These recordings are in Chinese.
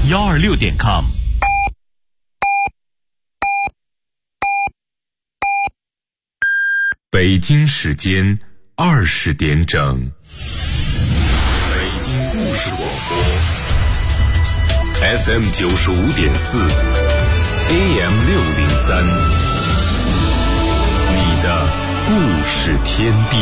FM126.com。北京时间20点整。北京故事广播 FM95.4 AM603， 你的故事天地。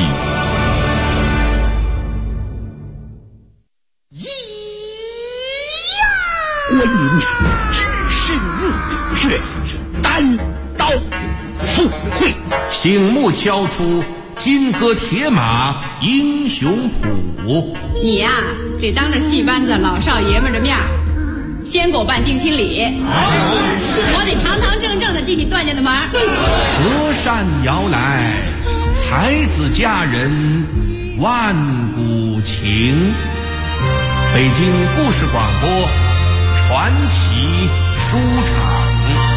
观音场只是入血，单刀赴会， 醒目敲出金戈铁马英雄谱。 你呀，得当着戏班子老少爷们的面先给我办定亲礼，我得堂堂正正的进你段家的门。 隔山遥来，才子佳人万古情。北京故事广播传奇书场。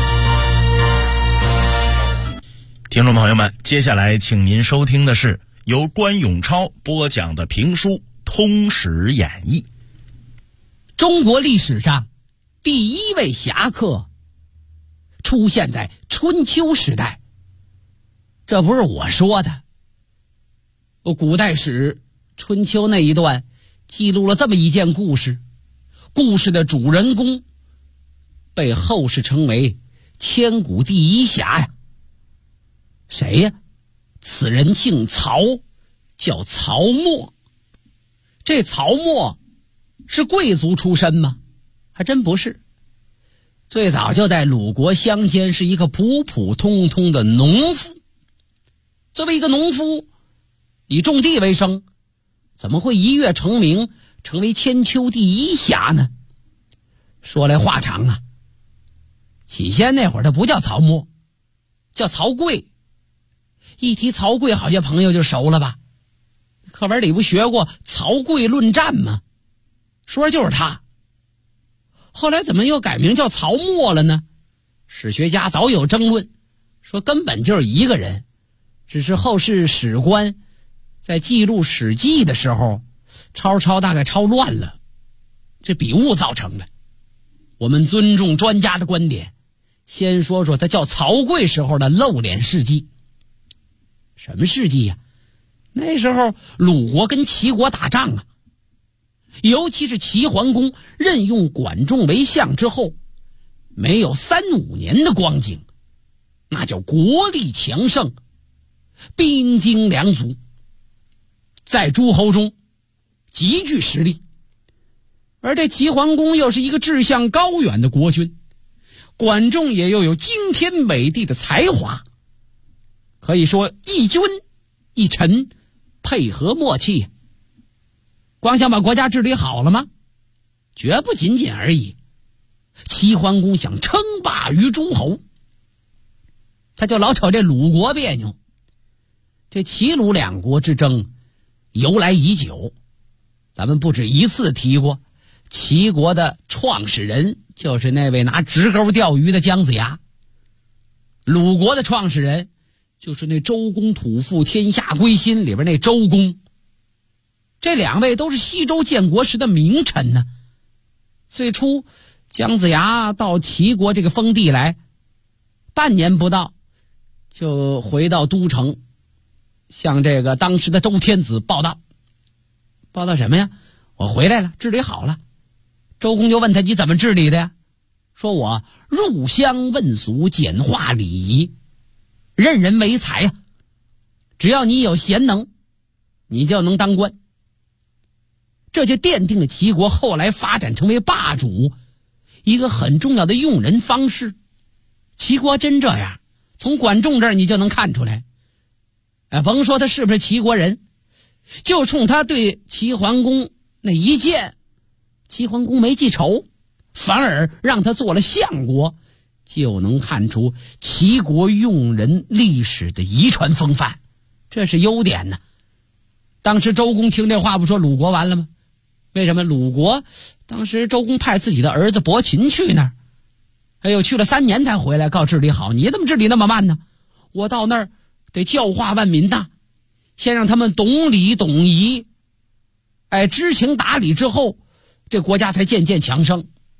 听众朋友们，接下来请您收听的是由关永超播讲的评书《通史演义》。 中国历史上第一位侠客出现在春秋时代，这不是我说的。古代史春秋那一段记录了这么一件故事，故事的主人公被后世称为千古第一侠呀。谁呀？此人姓曹，叫曹沫。这曹沫是贵族出身吗？还真不是。最早就在鲁国乡间是一个普普通通的农夫。作为一个农夫，以种地为生，怎么会一跃成名，成为千秋第一侠呢？说来话长啊。起先那会儿他不叫曹沫，叫曹刿。一提曹刿，好些朋友就熟了吧？课本里不学过曹刿论战吗？说就是他。后来怎么又改名叫曹沫了呢？史学家早有争论，说根本就是一个人，只是后世史官在记录史记的时候抄大概抄乱了，这笔误造成的。我们尊重专家的观点，先说说他叫曹刿时候的露脸事迹。什么事迹呀？那时候鲁国跟齐国打仗啊，尤其是齐桓公任用管仲为相之后，没有3-5年的光景，那叫国力强盛，兵精粮足，在诸侯中极具实力。而这齐桓公又是一个志向高远的国君，管仲也又有惊天美地的才华，可以说一君一臣配合默契。光想把国家治理好了吗？绝不仅仅而已。齐桓公想称霸于诸侯，他就老瞅这鲁国别扭。这齐鲁两国之争由来已久，咱们不止一次提过。齐国的创始人就是那位拿直钩钓鱼的姜子牙，鲁国的创始人就是那周公吐哺天下归心里边那周公。这两位都是西周建国时的名臣呢。最初姜子牙到齐国这个封地来，半年不到就回到都城，向这个当时的周天子报道。报道什么呀？我回来了，治理好了。周公就问他，你怎么治理的呀？说我入乡问俗，简化礼仪，任人唯才呀。只要你有贤能，你就能当官。这就奠定了齐国后来发展成为霸主一个很重要的用人方式。齐国真这样，从管仲这儿你就能看出来。甭说他是不是齐国人，就冲他对齐桓公那一箭，齐桓公没记仇，反而让他做了相国，就能看出齐国用人历史的遗传风范，这是优点呢。当时周公听这话不说鲁国完了吗？为什么？鲁国当时周公派自己的儿子伯禽去那儿，哎呦，去了3年才回来，告治理好。你怎么治理那么慢呢？我到那儿得教化万民呐，先让他们懂礼懂仪，知情达理之后，这国家才渐渐强盛。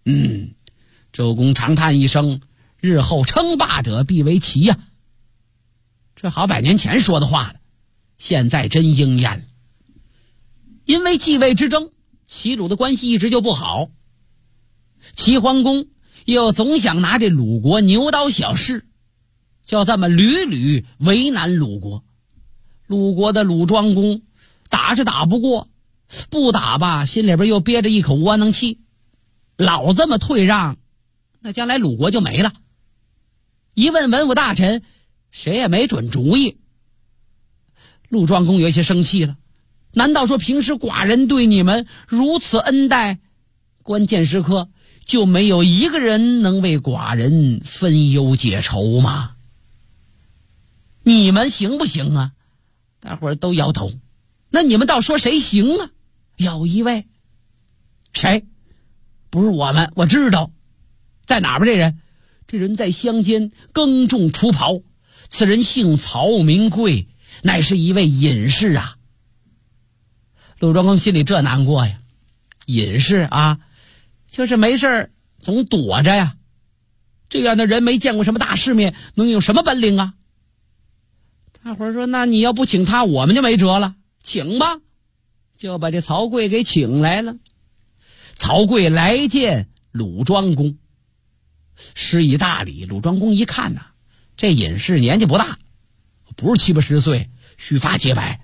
周公长叹一声，日后称霸者必为齐呀。这好100年前说的话了，现在真应验了。因为继位之争，齐鲁的关系一直就不好。齐桓公又总想拿这鲁国牛刀小试，就这么屡屡为难鲁国。鲁国的鲁庄公打是打不过，不打吧心里边又憋着一口窝囊气，老这么退让，那将来鲁国就没了。一问文武大臣，谁也没准主意。鲁庄公有些生气了，难道说平时寡人对你们如此恩待，关键时刻就没有一个人能为寡人分忧解愁吗？你们行不行啊？大伙儿都摇头。那你们倒说谁行啊？有一位。谁？不是我们，我知道。在哪边这人？这人在乡间耕种除刨，此人姓曹名贵，乃是一位隐士啊。鲁庄公心里这难过呀，隐士啊，就是没事总躲着呀。这样的人没见过什么大世面，能有什么本领啊？大伙儿说，那你要不请他，我们就没辙了。请吧，就把这曹刿给请来了。曹刿来见鲁庄公，施以大礼。鲁庄公一看呐，这隐士年纪不大，不是70、80岁，须发洁白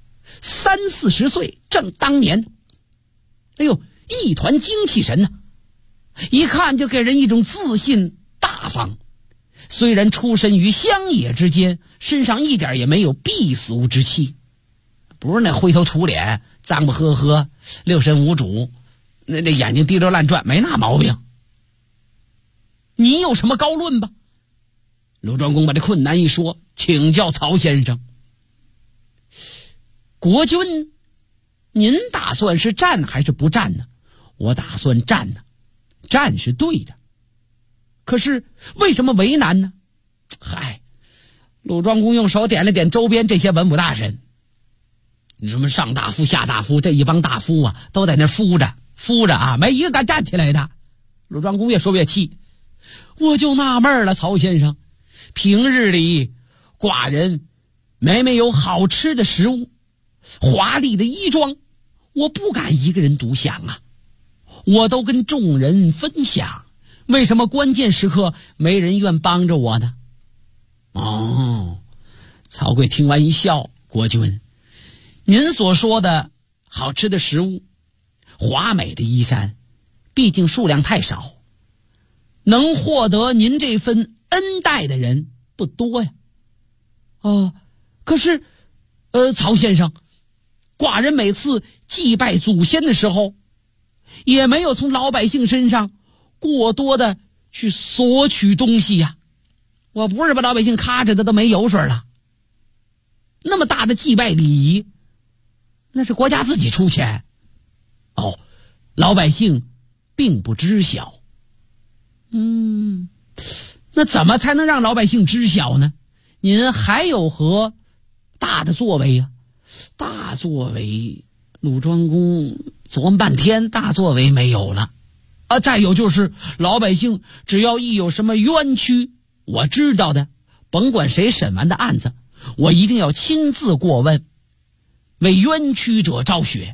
，30、40岁正当年。哎呦，一团精气神呐，一看就给人一种自信大方。虽然出身于乡野之间，身上一点也没有避俗之气，不是那灰头土脸、脏不呵呵、六神无主，那眼睛滴溜乱转，没那毛病。你有什么高论吧？鲁庄公把这困难一说，请教曹先生。国君，您打算是战还是不战呢？我打算战呢，战是对的。可是为什么为难呢？嗨，鲁庄公用手点了点周边这些文武大臣，你什么上大夫下大夫，这一帮大夫啊，都在那敷着啊，没一个敢站起来的。鲁庄公越说越气，我就纳闷了，曹先生，平日里寡人每每有好吃的食物，华丽的衣装，我不敢一个人独享啊，我都跟众人分享，为什么关键时刻没人愿帮着我呢？哦，曹刿听完一笑，国君，您所说的好吃的食物、华美的衣衫，毕竟数量太少，能获得您这份恩待的人不多呀。可是曹先生，寡人每次祭拜祖先的时候，也没有从老百姓身上过多的去索取东西呀。我不是把老百姓卡着的都没油水了。那么大的祭拜礼仪，那是国家自己出钱。老百姓并不知晓。那怎么才能让老百姓知晓呢？您还有何大的作为呀？大作为，鲁庄公琢磨半天，大作为没有了。再有就是老百姓只要一有什么冤屈，我知道的，甭管谁审完的案子，我一定要亲自过问，为冤屈者昭雪。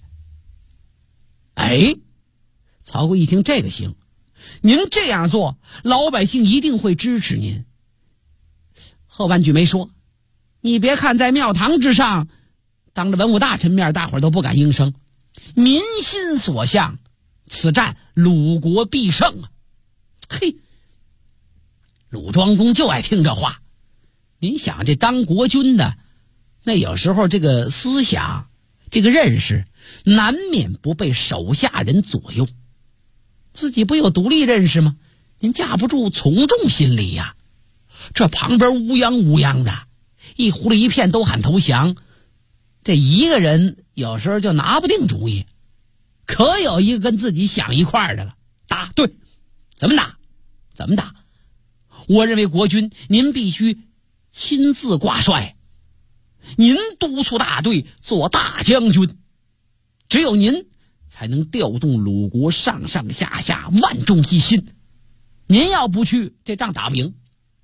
曹刿一听这个行，您这样做，老百姓一定会支持您。后半句没说，你别看在庙堂之上，当着文武大臣面，大伙儿都不敢应声。民心所向，此战鲁国必胜啊！嘿，鲁庄公就爱听这话。您想，这当国君的，那有时候这个思想、这个认识，难免不被手下人左右。自己不有独立认识吗？您架不住从众心理呀。这旁边乌泱乌泱的，一糊了一片都喊投降，这一个人有时候就拿不定主意。可有一个跟自己想一块儿的了，打对，怎么打？我认为国君您必须亲自挂帅，您督促大队做大将军，只有您才能调动鲁国上上下下万众一心。您要不去，这仗打不赢。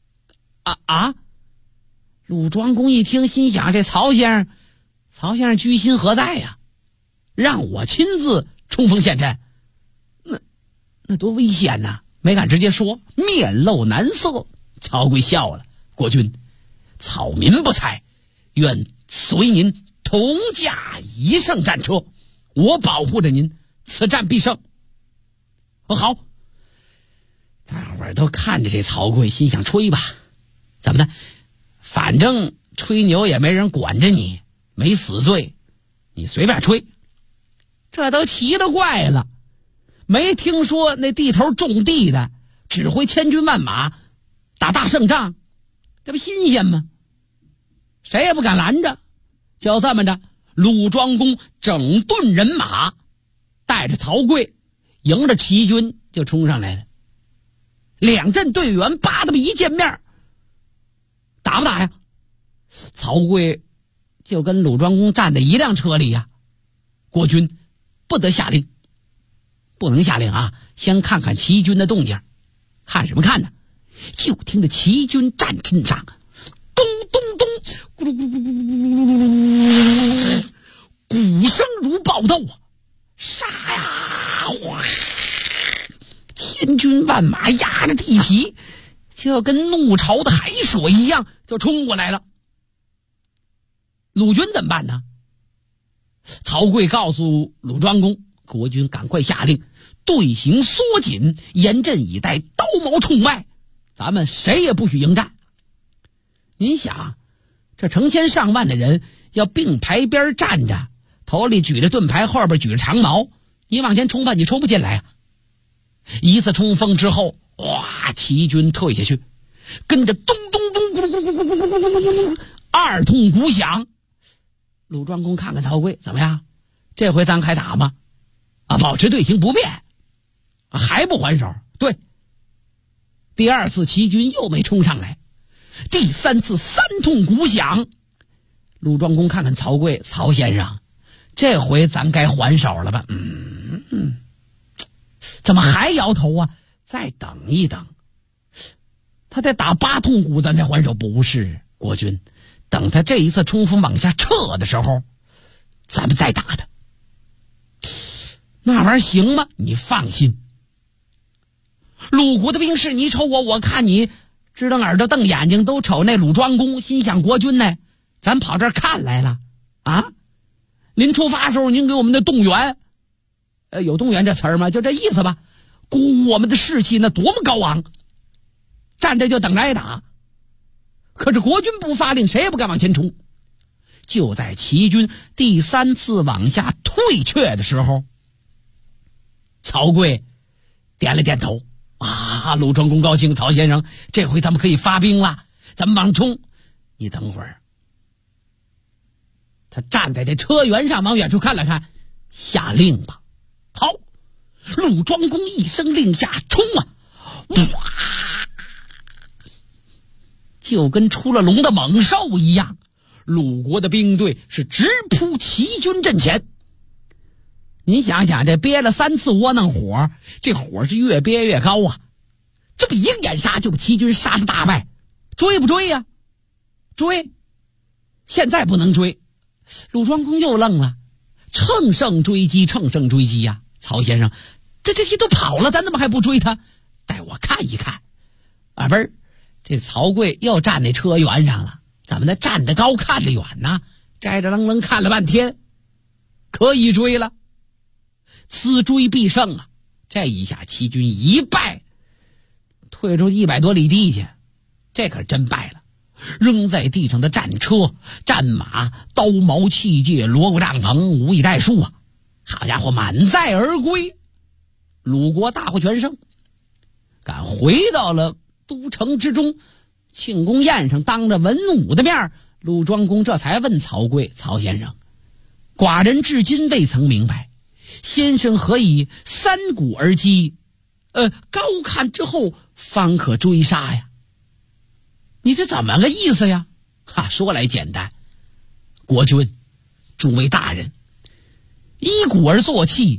鲁庄公一听，心想这曹先生居心何在呀？让我亲自冲锋陷阵，那多危险呐！没敢直接说，面露难色。曹刿笑了：“国君，草民不才，愿随您同驾一乘战车，我保护着您，此战必胜。”好，大伙儿都看着这曹刿，心想吹吧，怎么的？反正吹牛也没人管着你，没死罪，你随便吹。这都奇了怪了，没听说那地头种地的指挥千军万马打大胜仗，这不新鲜吗？谁也不敢拦着。就这么着，鲁庄公整顿人马，带着曹刿迎着齐军就冲上来了。两阵队员叭的一见面，打不打呀？曹刿就跟鲁庄公站在一辆车里呀。国君不得下令，不能下令啊！先看看齐军的动静。看什么看呢？就听着齐军战阵上咚咚咚，咕噜咕噜咕噜咕噜咕噜，鼓声如爆豆啊！杀呀！千军万马压着地皮，就跟怒潮的海水一样就冲过来了。鲁军怎么办呢？曹刿告诉鲁庄公，国君赶快下令，队形缩紧，严阵以待，刀矛冲脉，咱们谁也不许迎战。您想，这成千上万的人要并排边站着，头里举着盾牌，后边举着长矛，你往前冲吧，你冲不进来啊！一次冲锋之后，哇，齐军退下去，跟着咚咚咚咕噜咕噜咕噜咕噜咕噜咕噜，二通鼓响。鲁庄公看看曹刿，怎么样？这回咱还打吗？保持队形不变，还不还手？对。第二次齐军又没冲上来，第三次三通鼓响。鲁庄公看看曹刿，曹先生，这回咱该还手了吧？怎么还摇头啊？再等一等，他得打8通鼓咱才还手。不是，国君，等他这一次冲锋往下撤的时候，咱们再打他。那玩意儿行吗？你放心，鲁国的兵士你瞅我，我看你，支瞪耳朵瞪眼睛，都瞅那鲁庄公，心想国君呢，咱跑这儿看来了啊！临出发的时候您给我们的动员，有动员这词儿吗？就这意思吧，鼓我们的士气那多么高昂，站着就等着挨打。可是国君不发令，谁也不敢往前冲。就在齐军第三次往下退却的时候，曹刿点了点头。鲁庄公高兴，曹先生，这回咱们可以发兵了，咱们往冲。你等会儿。他站在这车辕上，往远处看了看，下令吧。好，鲁庄公一声令下，冲啊！哇，就跟出了笼的猛兽一样，鲁国的兵队是直扑齐军阵前。您想想，这憋了3次窝囊火，这火是越憋越高啊！这么一个眼杀就把齐军杀得大败，追不追呀？追！现在不能追。鲁庄公又愣了，乘胜追击呀！曹先生，这都跑了，咱怎么还不追他？带我看一看。不是，这曹刿又站那车辕上了，怎么的？站得高看得远呢？摘着愣愣看了半天，可以追了。此追必胜啊！这一下齐军一败，退出100多里地去，这可是真败了。扔在地上的战车、战马、刀矛器械、锣鼓帐篷，无以代数啊！好家伙，满载而归。鲁国大获全胜，赶回到了都城之中。庆功宴上，当着文武的面，鲁庄公这才问曹刿：“曹先生，寡人至今未曾明白，先生何以三鼓而击？高看之后方可追杀呀？你这怎么个意思呀？”说来简单，国君、诸位大人，依鼓而作气，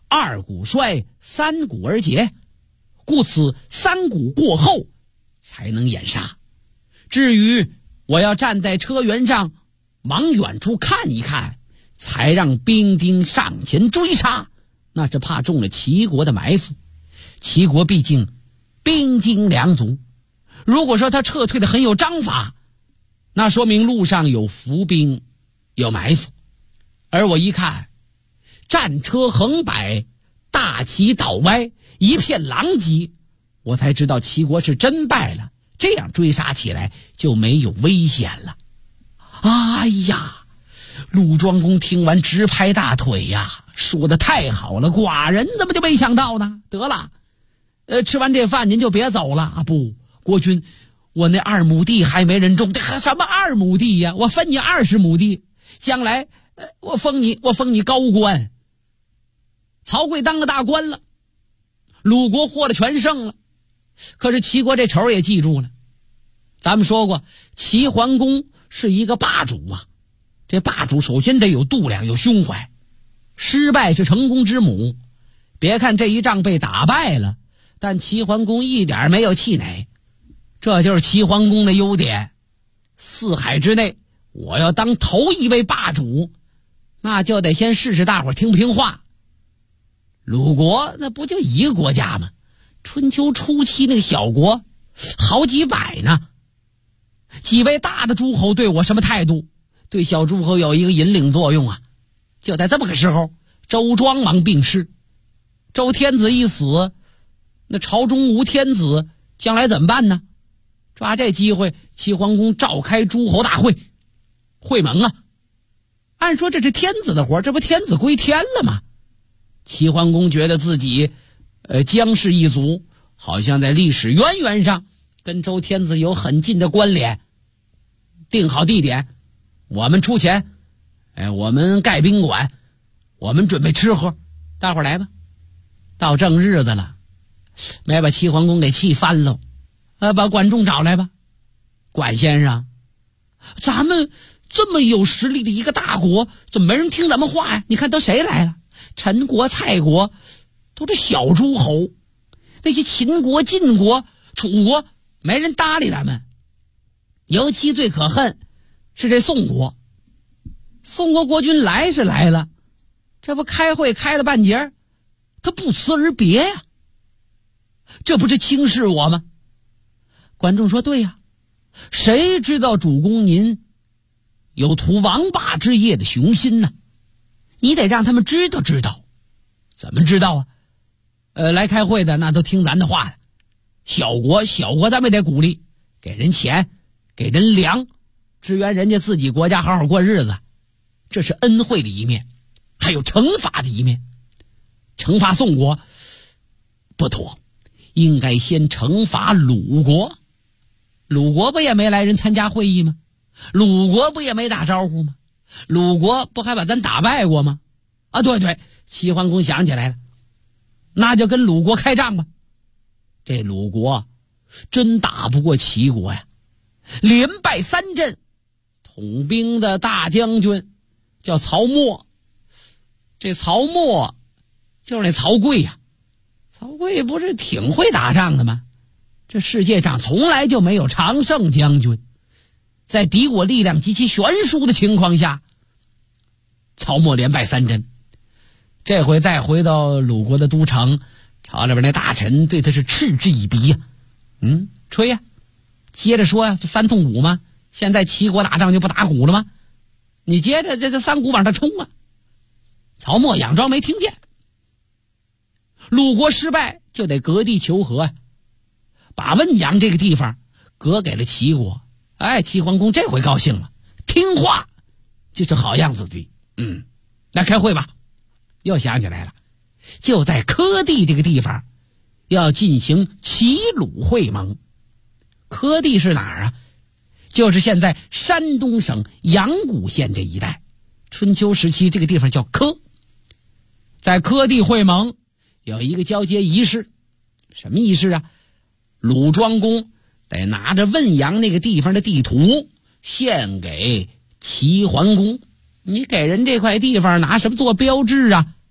二鼓衰，三鼓而竭，故此三鼓过后才能掩杀。至于我要站在车辕上往远处看一看，才让兵丁上前追杀，那是怕中了齐国的埋伏。齐国毕竟兵精粮足，如果说他撤退的很有章法，那说明路上有伏兵，有埋伏。而我一看战车横摆，大旗倒歪，一片狼藉，我才知道齐国是真败了，这样追杀起来就没有危险了。哎呀，鲁庄公听完直拍大腿呀，说的太好了，寡人怎么就没想到呢？得了，吃完这饭您就别走了啊！不，国君，我那2亩地还没人种，这什么2亩地呀？我分你20亩地，将来我封你高官。曹刿当个大官了，鲁国获了全胜了，可是齐国这仇也记住了。咱们说过，齐桓公是一个霸主啊，这霸主首先得有度量，有胸怀。失败是成功之母，别看这一仗被打败了，但齐桓公一点没有气馁，这就是齐桓公的优点。4海之内，我要当头一位霸主，那就得先试试大伙听不听话。鲁国那不就一个国家吗？春秋初期那个小国好几百呢。几位大的诸侯对我什么态度？对小诸侯有一个引领作用啊。就在这么个时候，周庄王病逝，周天子一死，那朝中无天子，将来怎么办呢？抓这机会，齐桓公召开诸侯大会，会盟啊。按说这是天子的活，这不天子归天了吗？齐桓公觉得自己姜氏一族好像在历史渊源上跟周天子有很近的关联。定好地点，我们出钱，我们盖宾馆，我们准备吃喝，大伙来吧。到正日子了，没把齐桓公给气翻了。把管仲找来吧。管先生，咱们这么有实力的一个大国，怎么没人听咱们话呀？你看都谁来了？陈国、蔡国都是小诸侯，那些秦国、晋国、楚国没人搭理咱们。尤其最可恨是这宋国。宋国国君来是来了，这不开会开了半截，他不辞而别呀，这不是轻视我吗？管仲说对呀，谁知道主公您有图王霸之业的雄心呢？你得让他们知道知道。怎么知道啊？来开会的那都听咱的话的。小国咱们得鼓励，给人钱，给人粮，支援人家自己国家好好过日子，这是恩惠的一面。还有惩罚的一面。惩罚宋国不妥，应该先惩罚鲁国。鲁国不也没来人参加会议吗？鲁国不也没打招呼吗？鲁国不还把咱打败过吗？啊，对，齐桓公想起来了，那就跟鲁国开仗吧。这鲁国真打不过齐国呀，连败3阵。统兵的大将军叫曹沫，这曹沫就是那曹刿呀。曹刿不是挺会打仗的吗？这世界上从来就没有常胜将军。在敌我力量极其悬殊的情况下，曹沫连败3阵。这回再回到鲁国的都城，朝里边那大臣对他是嗤之以鼻呀。吹呀，接着说呀，3通鼓吗？现在齐国打仗就不打鼓了吗？你接着这3鼓往上冲啊！曹沫佯装没听见。鲁国失败就得割地求和呀，把汶阳这个地方割给了齐国。齐桓公这回高兴了，听话就是好样子的。来开会吧。又想起来了，就在柯地这个地方要进行齐鲁会盟。柯地是哪儿啊？就是现在山东省阳谷县这一带。春秋时期这个地方叫柯。在柯地会盟有一个交接仪式。什么仪式啊？鲁庄公得拿着汶阳那个地方的地图献给齐桓公。你给人这块地方拿什么做标志啊？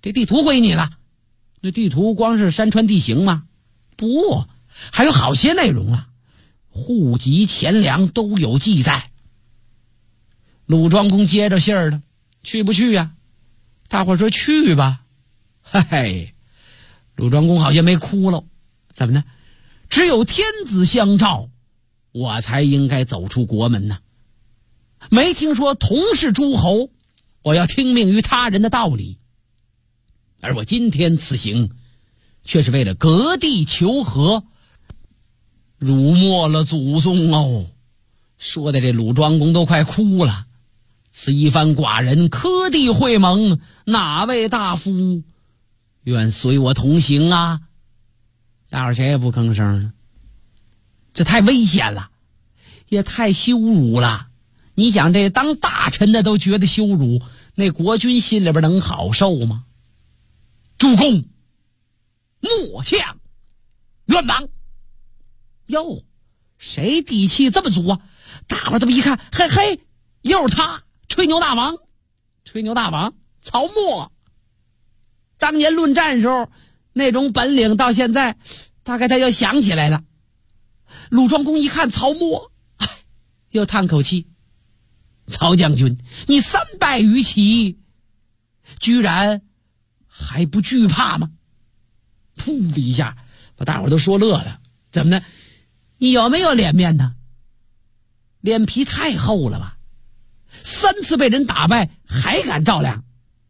这地图归你了。那地图光是山川地形吗？不，还有好些内容啊，户籍钱粮都有记载。鲁庄公接着信儿了，去不去呀？大伙儿说去吧。嘿嘿，鲁庄公好像没哭了，怎么呢？只有天子相召，我才应该走出国门呢。没听说同是诸侯，我要听命于他人的道理。而我今天此行，却是为了割地求和，辱没了祖宗哦。说的这鲁庄公都快哭了。此一番寡人科地会盟，哪位大夫愿随我同行啊？大伙儿谁也不吭声了。这太危险了，也太羞辱了。你想这当大臣的都觉得羞辱，那国君心里边能好受吗？主公末将愿往。哟，谁底气这么足啊？大伙儿这么一看，嘿嘿，又是他，吹牛大王。吹牛大王曹沫，当年论战时候那种本领，到现在大概他又想起来了。鲁庄公一看曹沫，又叹口气，曹将军，你300余骑，居然还不惧怕吗？噗的一下把大伙都说乐了。怎么呢？你有没有脸面呢？脸皮太厚了吧？3次被人打败还敢照亮？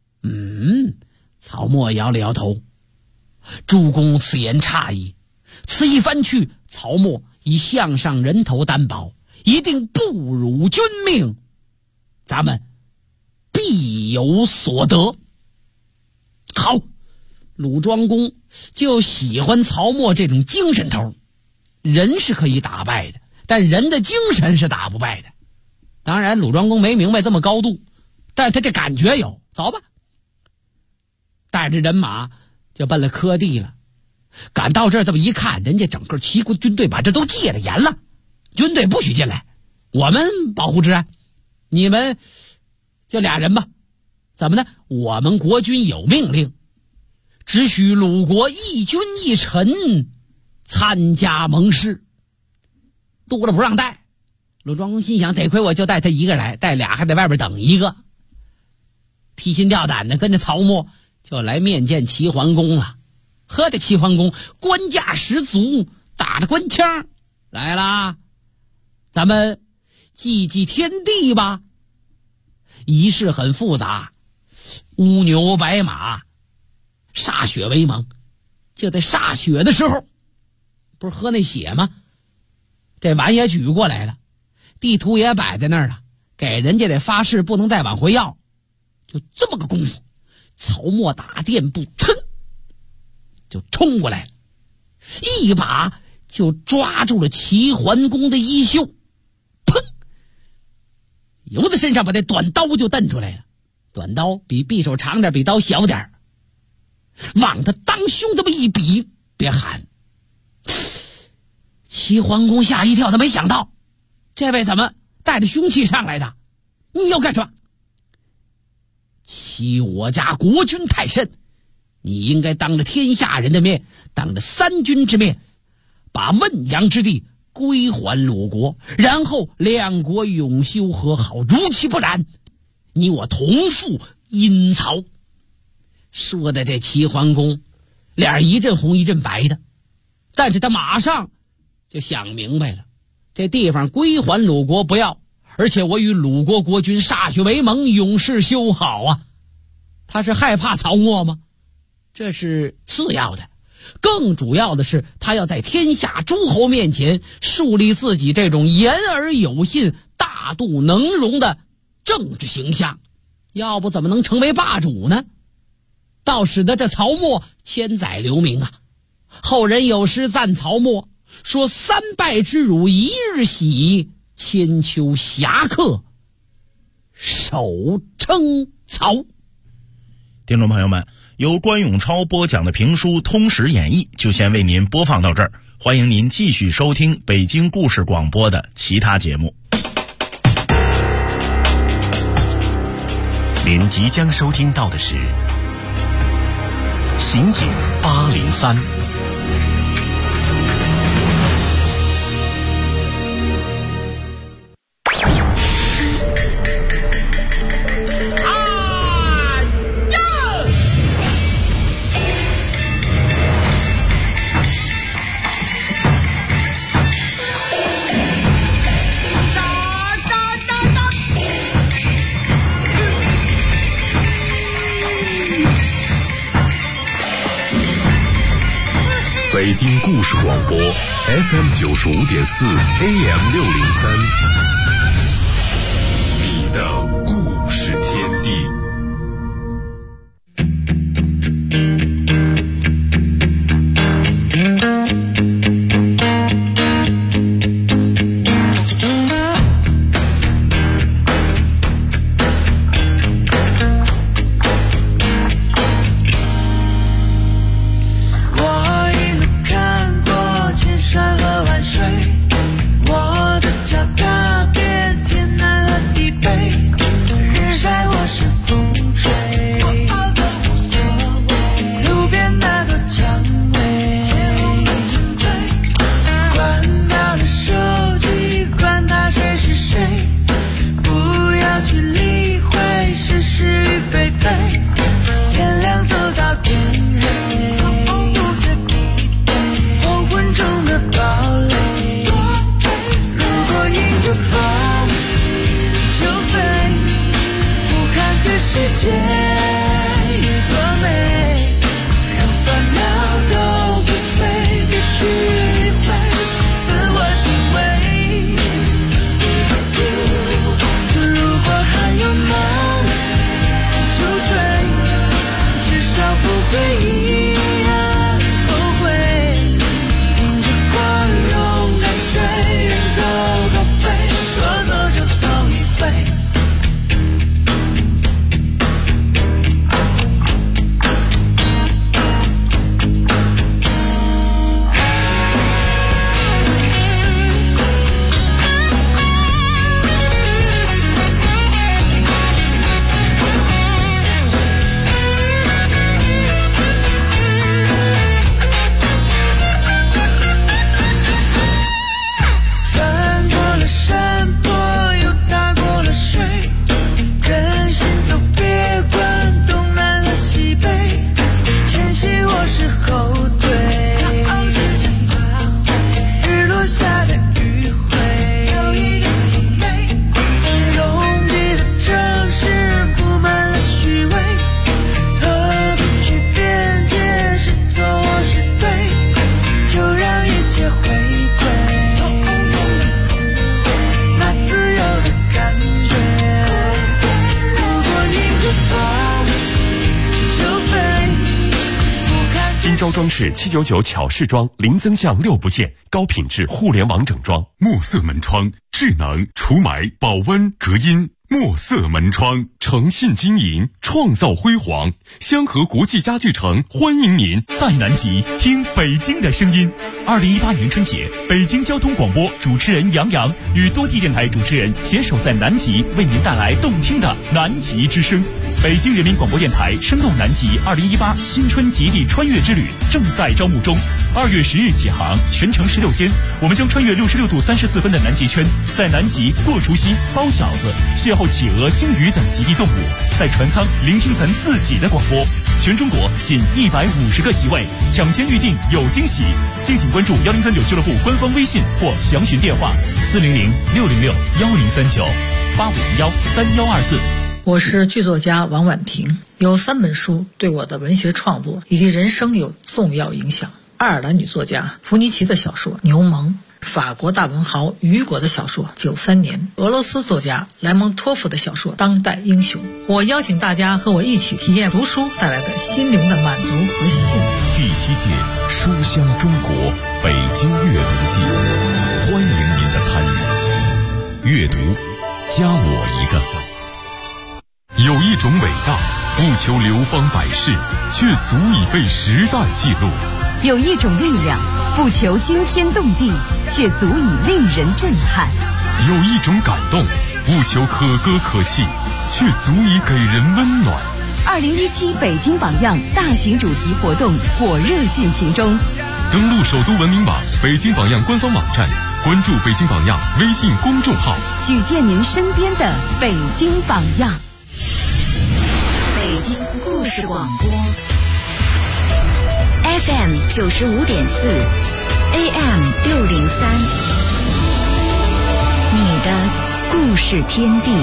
曹沫摇了摇头。诸公此言差矣，此一番去，曹沫以项上人头担保，一定不辱君命，咱们必有所得。好，鲁庄公就喜欢曹沫这种精神头。人是可以打败的，但人的精神是打不败的。当然鲁庄公没明白这么高度，但他这感觉有。走吧，带着人马就奔了柯地了。赶到这儿这么一看，人家整个齐国军队把这都戒了严了，军队不许进来，我们保护治安，你们就俩人吧。怎么呢？我们国君有命令，只许鲁国一君一臣参加盟誓，多了不让带。鲁庄公心想，得亏我就带他一个来，带俩还在外边等一个。提心吊胆的跟着曹沫就来面见齐桓公了。喝这齐桓公官架十足，打着官腔来啦，咱们祭祭天地吧。仪式很复杂，乌牛白马，歃血为盟。就在歃血的时候，不是喝那血吗？这碗也举过来了，地图也摆在那儿了，给人家得发誓不能再往回要。就这么个功夫，曹沫打垫步，噌就冲过来了，一把就抓住了齐桓公的衣袖，砰，由他身上把这短刀就蹬出来了。短刀比匕首长点，比刀小点，往他当胸这么一比，别喊。齐桓公吓一跳，他没想到这位怎么带着凶器上来的？你要干什么？欺我家国君太甚，你应该当着天下人的面，当着三军之面，把汶阳之地归还鲁国，然后两国永修和好，如其不然，你我同赴阴曹。说的这齐桓公脸一阵红一阵白的，但是他马上就想明白了，这地方归还鲁国不要，而且我与鲁国国君歃血为盟，永世修好啊。他是害怕曹沫吗？这是次要的，更主要的是他要在天下诸侯面前树立自己这种言而有信、大度能容的政治形象，要不怎么能成为霸主呢？倒使得这曹沫千载留名啊。后人有诗赞曹沫，说三败之辱一日喜，千秋侠客首称曹。 听众朋友们，由关永超播讲的评书《通史演义》就先为您播放到这儿，欢迎您继续收听北京故事广播的其他节目。 您即将收听到的是刑警803。 北京故事广播 FM95.4 AM603， 你的故事天地。 周装饰799巧饰装，零增项6不限，高品质互联网整装。墨色门窗，智能除霾、保温、隔音。墨色门窗，诚信经营，创造辉煌。香河国际家具城欢迎您。 在南极听北京的声音。2018年春节，北京交通广播主持人杨洋与多地电台主持人携手在南极，为您带来动听的南极之声。北京人民广播电台声动南极2018新春极地穿越之旅正在招募中，2月10日起航，全程16天，我们将穿越66度34分的南极圈，在南极过除夕、包饺子、邂逅企鹅、鲸鱼等极地动物，在船舱聆听咱自己的广播。全中国仅150个席位，抢先预定有惊喜。敬请关注1039俱乐部官方微信或详询电话400-606-1039-8501-3124。 我是剧作家王婉平，有3本书对我的文学创作以及人生有重要影响。爱尔兰女作家弗尼奇的小说《牛虻》，法国大文豪雨果的小说《93年》，俄罗斯作家莱蒙托夫的小说《当代英雄》。我邀请大家和我一起体验读书带来的心灵的满足和幸福。 第7届书香中国北京阅读季，欢迎您的参与。阅读，加我一个。有一种伟大，不求流芳百世，却足以被时代记录； 有一种力量，不求惊天动地，却足以令人震撼； 有一种感动，不求可歌可泣，却足以给人温暖。 2017北京榜样大型主题活动火热进行中。 登录首都文明网、北京榜样官方网站，关注北京榜样微信公众号， 举荐您身边的北京榜样。北京故事广播 FM 95.4 AM 603，你的故事天地。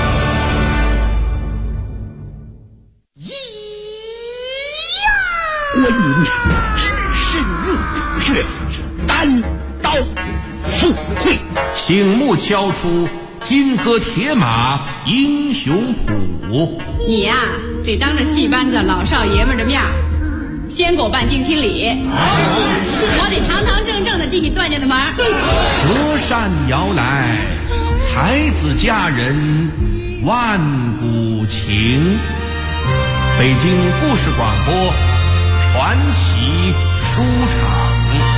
观音身入虎穴，单刀赴会， 醒目敲出金戈铁马英雄谱。 你呀，得当着戏班子老少爷们的面先给我办定亲礼，我得堂堂正正的进你段家的门。 折扇摇来，才子佳人万古情。北京故事广播传奇书场。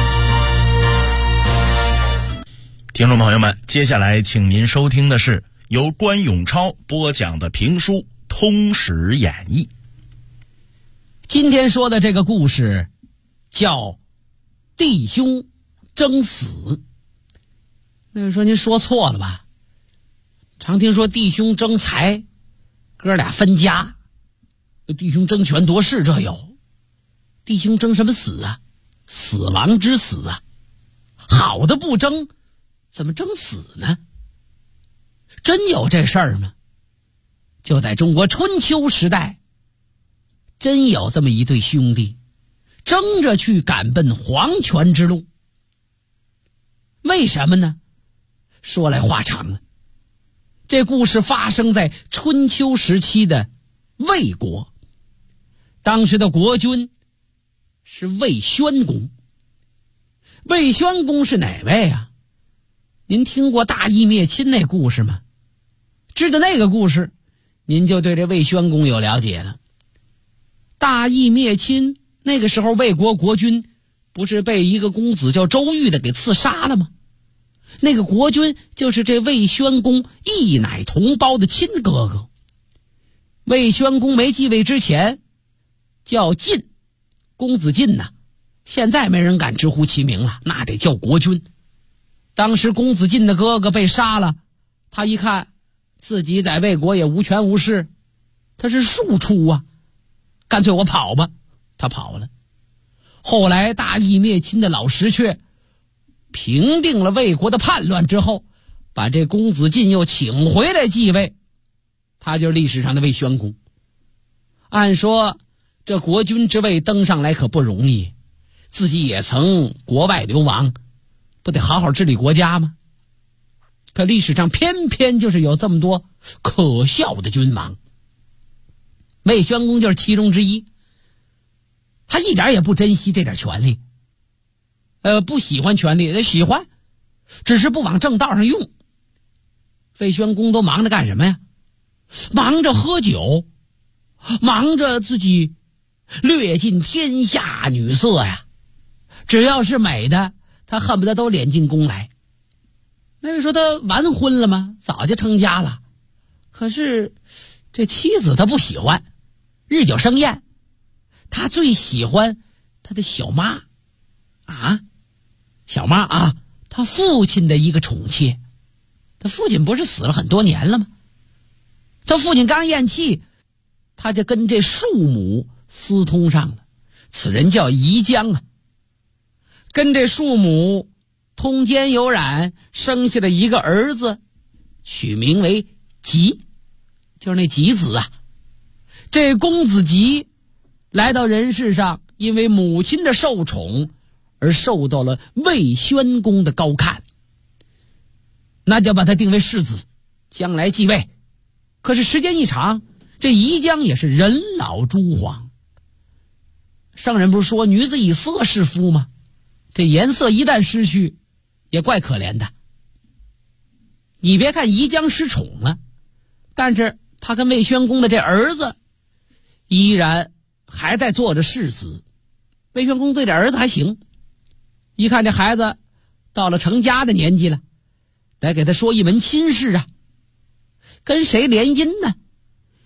听众朋友们，接下来请您收听的是由关永超播讲的评书《通史演义》。 今天说的这个故事叫弟兄争死。那位说您说错了吧？常听说弟兄争财，哥俩分家，弟兄争权夺势，这有。弟兄争什么死啊？死亡之死啊！好的不争，怎么争死呢？真有这事儿吗？就在中国春秋时代，真有这么一对兄弟，争着去赶奔黄泉之路。为什么呢？说来话长了。这故事发生在春秋时期的魏国，当时的国君是魏宣公。魏宣公是哪位啊？您听过大义灭亲那故事吗？知道那个故事，您就对这魏宣公有了解了。大义灭亲，那个时候魏国国君不是被一个公子叫周瑜的给刺杀了吗？那个国君就是这魏宣公异奶同胞的亲哥哥。魏宣公没继位之前叫晋，公子晋呐，现在没人敢直呼其名了，那得叫国君。当时公子晋的哥哥被杀了，他一看自己在魏国也无权无势，他是庶出啊，干脆我跑吧，他跑了。后来大义灭亲的老石阙平定了魏国的叛乱之后，把这公子晋又请回来继位，他就是历史上的魏宣公。按说这国君之位登上来可不容易，自己也曾国外流亡，不得好好治理国家吗？可历史上偏偏就是有这么多可笑的君王，魏宣公就是其中之一。他一点也不珍惜这点权利，不喜欢权力，他喜欢，只是不往正道上用。魏宣公都忙着干什么呀？忙着喝酒，忙着自己掠尽天下女色呀，只要是美的他恨不得都敛进宫来。那位说他完婚了吗？早就成家了，可是这妻子他不喜欢，日久生厌。他最喜欢他的小妈啊，小妈啊，他父亲的一个宠妾。他父亲不是死了很多年了吗？他父亲刚咽气，他就跟这庶母私通上了，此人叫宜姜啊，跟这庶母通奸有染，生下了一个儿子，取名为吉，就是那吉子啊。这公子吉来到人世上，因为母亲的受宠而受到了魏宣公的高看，那就把他定为世子，将来继位。可是时间一长，这宜姜也是人老珠黄。圣人不是说女子以色侍夫吗？这颜色一旦失去，也怪可怜的。你别看宜姜失宠了，但是他跟魏宣公的这儿子依然还在做着世子。魏宣公对这儿子还行，一看这孩子到了成家的年纪了，得给他说一门亲事啊。跟谁联姻呢？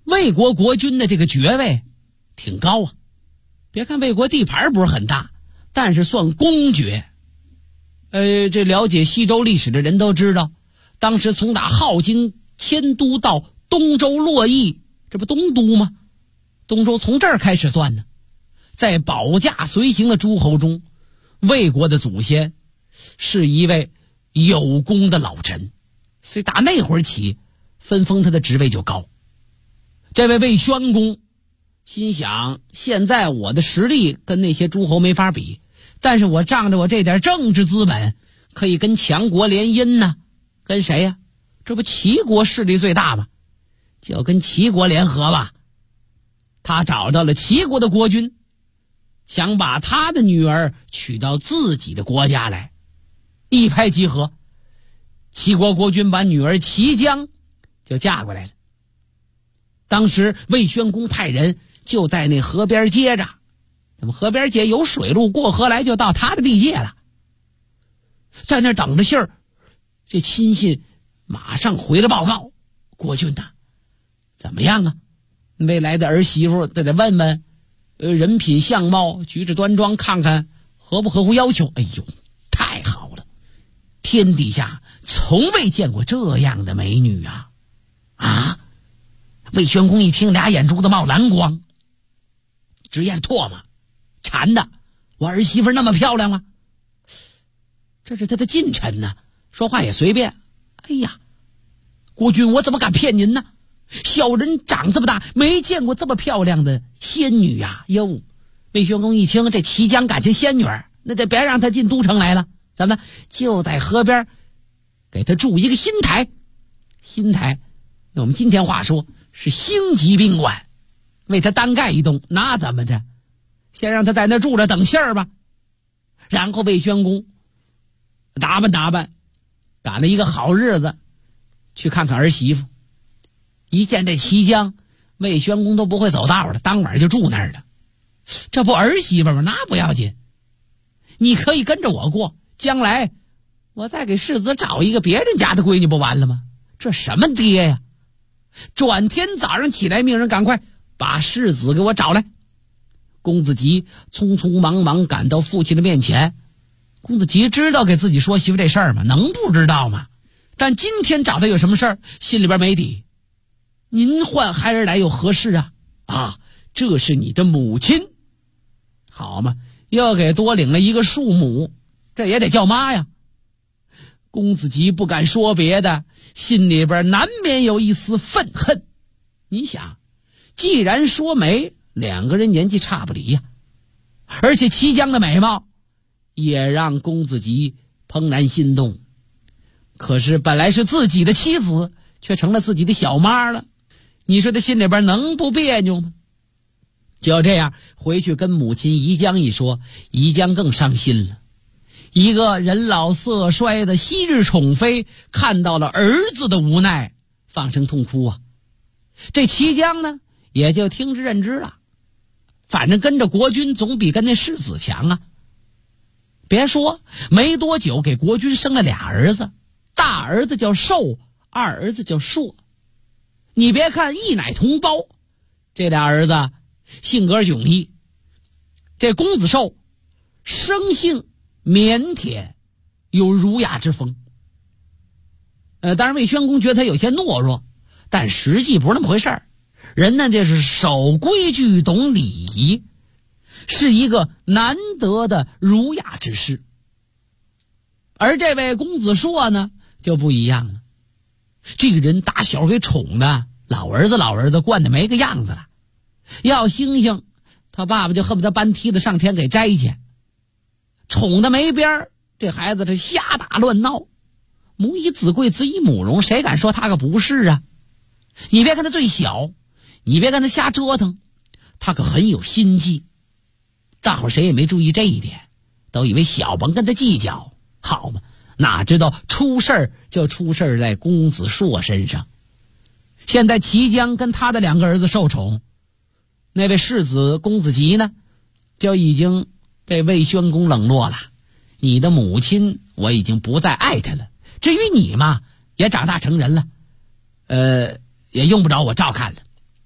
魏国国君的这个爵位挺高啊，别看魏国地盘不是很大，但是算公爵。这了解西周历史的人都知道，当时从打镐京迁都到东周洛邑，这不东都吗？东周从这儿开始算呢。在保驾随行的诸侯中，魏国的祖先是一位有功的老臣，所以打那会儿起分封他的职位就高。这位魏宣公心想，现在我的实力跟那些诸侯没法比，但是我仗着我这点政治资本，可以跟强国联姻呢。跟谁呀？这不齐国势力最大吗？就跟齐国联合吧。他找到了齐国的国君，想把他的女儿娶到自己的国家来。一拍即合，齐国国君把女儿齐姜就嫁过来了。当时魏宣公派人就在那河边接着，那么河边接有水路，过河来就到他的地界了。在那等着信儿，这亲信马上回了报告，国君呐，怎么样啊？未来的儿媳妇得问问，人品相貌举止端庄，看看合不合乎要求。哎呦，太好了，天底下从未见过这样的美女啊！啊！魏宣公一听，俩眼珠子冒蓝光，直咽唾沫，馋的，我儿媳妇那么漂亮吗？这是他的近臣呢，说话也随便。哎呀，国君，我怎么敢骗您呢？小人长这么大没见过这么漂亮的仙女呀！哟，魏宣公一听，这齐姜感情仙女儿，那得别让她进都城来了，怎么呢？就在河边给她筑一个新台。新台用我们今天话说是星级宾馆，为他单盖一栋，那怎么着？先让他在那住着等信儿吧。然后魏宣公打扮，赶了一个好日子去看看儿媳妇。一见这齐姜，魏宣公都不会走道了，当晚就住那儿了。这不儿媳妇吗？那不要紧，你可以跟着我过，将来我再给世子找一个别人家的闺女不完了吗？这什么爹呀！转天早上起来，命人赶快把世子给我找来。公子吉匆匆忙忙赶到父亲的面前。公子吉知道给自己说媳妇这事儿吗？能不知道吗？但今天找他有什么事儿，心里边没底。您唤孩儿来有何事啊？啊，这是你的母亲。好嘛，又给多领了一个庶母，这也得叫妈呀。公子吉不敢说别的，心里边难免有一丝愤恨。你想，既然说媒，两个人年纪差不离呀，而且齐姜的美貌也让公子吉怦然心动。可是本来是自己的妻子，却成了自己的小妈了，你说他心里边能不别扭吗？就这样回去跟母亲宜姜一说，宜姜更伤心了。一个人老色衰的昔日宠妃看到了儿子的无奈，放声痛哭啊。这齐姜呢，也就听之任之了，反正跟着国君总比跟那世子强啊。别说没多久，给国君生了俩儿子，大儿子叫寿，二儿子叫硕。你别看一奶同胞，这俩儿子性格迥异。这公子寿生性腼腆，有儒雅之风。当然魏宣公觉得他有些懦弱，但实际不是那么回事儿。人呢，这是守规矩懂礼仪，是一个难得的儒雅之士。而这位公子硕呢就不一样了，这个人打小给宠的老儿子惯得没个样子了，要星星他爸爸就恨不得搬梯子上天给摘去，宠的没边儿。这孩子这瞎打乱闹，母以子贵，子以母荣，谁敢说他个不是啊？你别看他最小，你别跟他瞎折腾，他可很有心计。大伙谁也没注意这一点，都以为小甭跟他计较，好嘛，哪知道出事儿就出事儿在公子硕身上。现在齐姜跟他的两个儿子受宠，那位世子公子吉呢，就已经被魏宣公冷落了。你的母亲我已经不再爱她了，至于你嘛，也长大成人了，也用不着我照看了。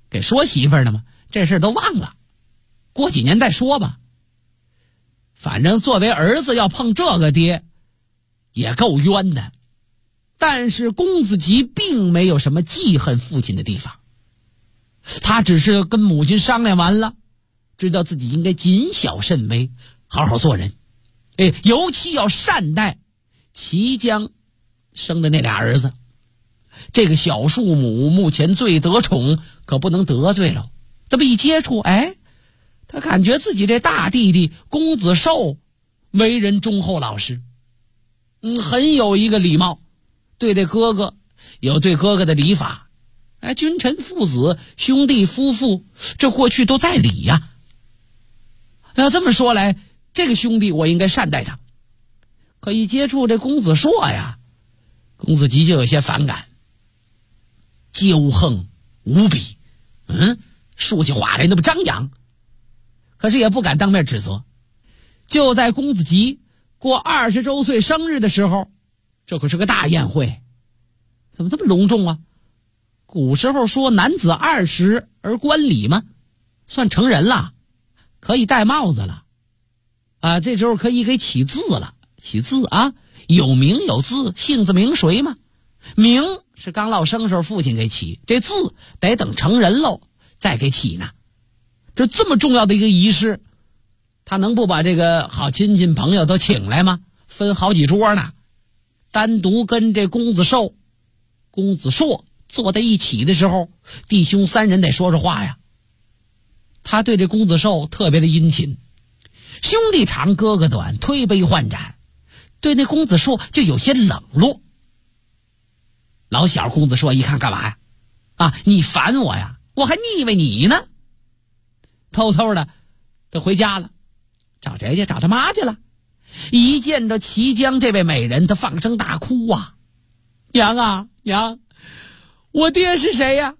给说媳妇儿呢吗？这事都忘了，过几年再说吧。反正作为儿子要碰这个爹也够冤的。但是公子吉并没有什么记恨父亲的地方，他只是跟母亲商量完了，知道自己应该谨小慎微，好好做人，尤其要善待齐姜生的那俩儿子。这个小庶母目前最得宠，可不能得罪了。这么一接触，他感觉自己这大弟弟公子寿为人忠厚老实，很有一个礼貌，对这哥哥有对哥哥的礼法。君臣父子兄弟夫妇，这过去都在理呀。要这么说来，这个兄弟我应该善待他。可一接触这公子硕呀，公子吉就有些反感，骄横无比，说起话来那不张扬，可是也不敢当面指责。就在公子吉过20周岁生日的时候，这可是个大宴会，怎么这么隆重啊？古时候说男子20而冠礼嘛，算成人了，可以戴帽子了这时候可以给起字了。起字有名有字，姓字名谁嘛？名是刚落生时候父亲给起，这字得等成人喽再给起呢。这么重要的一个仪式，他能不把这个好亲戚朋友都请来吗？分好几桌呢，单独跟这公子寿、公子硕坐在一起的时候，弟兄3人得说说话呀。他对这公子寿特别的殷勤，兄弟长哥哥短，推杯换盏，对那公子硕就有些冷落。老小公子硕一看，干嘛呀？你烦我呀？我还腻歪你呢。偷偷的就回家了，找谁去？找他妈去了。一见着齐姜这位美人，他放声大哭啊！娘啊娘，我爹是谁呀？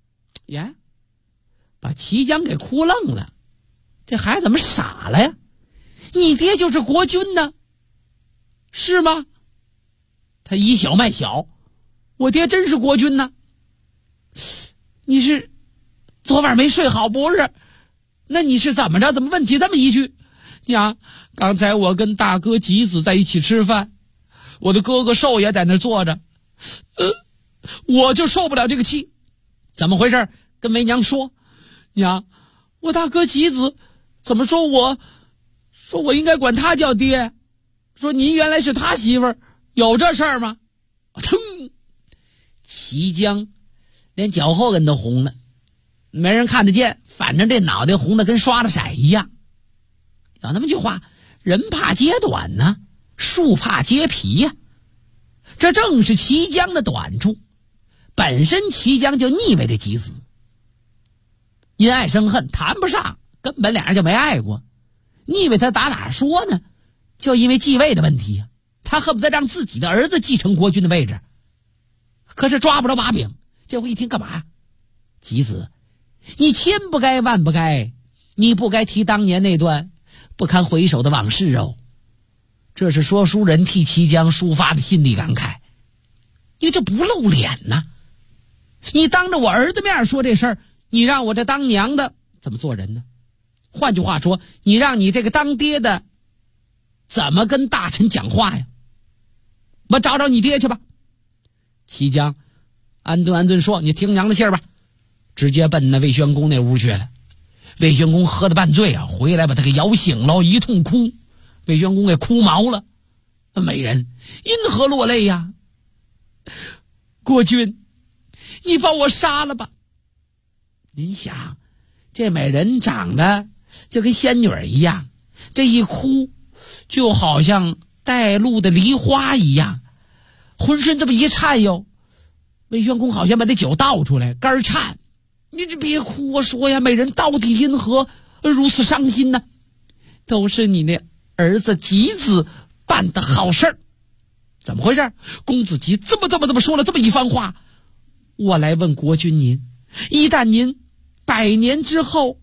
把齐姜给哭愣了。这孩子怎么傻了呀？你爹就是国君呢，是吗？他以小卖小，我爹真是国君呢。你是昨晚没睡好不是？那你是怎么着？怎么问起这么一句？娘，刚才我跟大哥吉子在一起吃饭，我的哥哥寿也在那坐着，我就受不了这个气。怎么回事？跟为娘说。娘，我大哥吉子怎么说我应该管他叫爹，说您原来是他媳妇儿，有这事儿吗？腾，齐姜连脚后跟都红了，没人看得见，反正这脑袋红的跟刷了色一样。有那么句话，人怕揭短呢，树怕揭皮呀。这正是齐姜的短处。本身齐姜就腻歪这吉子，因爱生恨谈不上，根本俩人就没爱过。腻歪他打哪说呢？就因为继位的问题呀，他恨不得让自己的儿子继承国君的位置，可是抓不着把柄。这回一听干嘛？吉子，你千不该万不该，你不该提当年那段不堪回首的往事哦。这是说书人替齐姜抒发的心里感慨，因为这不露脸呐。你当着我儿子面说这事儿，你让我这当娘的怎么做人呢？换句话说，你让你这个当爹的怎么跟大臣讲话呀？我找找你爹去吧。齐姜安顿说，你听娘的信儿吧，直接奔那魏宣公那屋去了。魏宣公喝得半醉啊，回来把他给摇醒了，一通哭。魏宣公给哭毛了。美人因何落泪呀？国君，你把我杀了吧。您想，这美人长得就跟仙女一样，这一哭就好像带露的梨花一样，浑身这么一颤悠。魏宣公好像把那酒倒出来，肝颤。你这别哭啊，说呀，美人到底因何如此伤心呢？都是你那儿子吉子办的好事儿。怎么回事？公子吉这么说了这么一番话，我来问国君您，一旦您100年之后，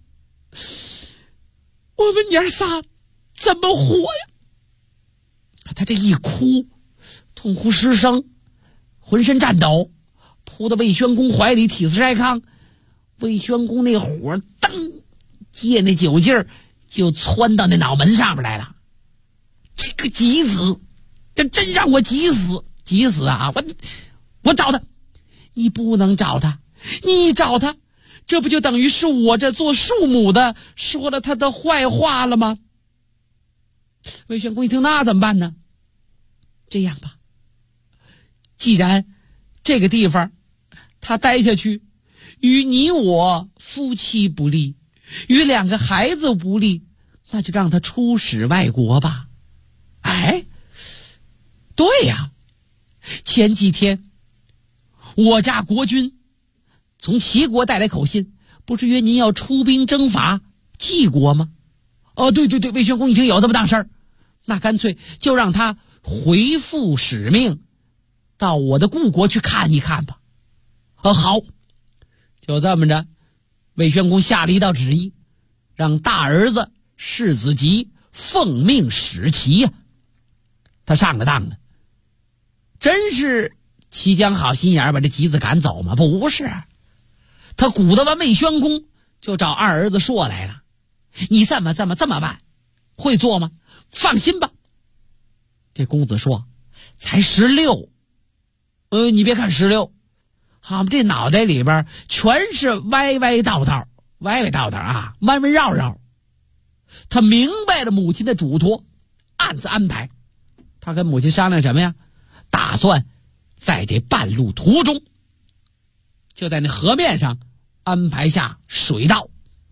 我们娘仨怎么活呀？他这一哭，痛哭失声，浑身颤抖，扑到魏宣公怀里，体似筛糠。 魏宣公那火噔，借那酒劲儿就窜到那脑门上面来了。这个急死，这真让我急死！急死啊！我找他，你不能找他，你找他，这不就等于是我这做庶母的说了他的坏话了吗？魏宣公一听，那怎么办呢？这样吧，既然这个地方他待下去与你我夫妻不利，与2个孩子不利，那就让他出使外国吧。哎，对呀，前几天我家国君从齐国带来口信，不是约您要出兵征伐晋国吗？哦，对，魏宣公一听有这么大事儿，那干脆就让他回复使命，到我的故国去看一看吧。好，就这么着，魏宣公下了一道旨意，让大儿子世子吉奉命使齐呀。他上了当了，真是齐姜好心眼把这吉子赶走吗？不是，他鼓捣完魏宣公，就找二儿子说来了，你这么办，会做吗？放心吧。这公子说才16，你别看16，好，这脑袋里边全是歪歪道道啊，弯弯绕绕。他明白了母亲的嘱托，暗自安排。他跟母亲商量什么呀？打算在这半路途中，就在那河面上安排下水道。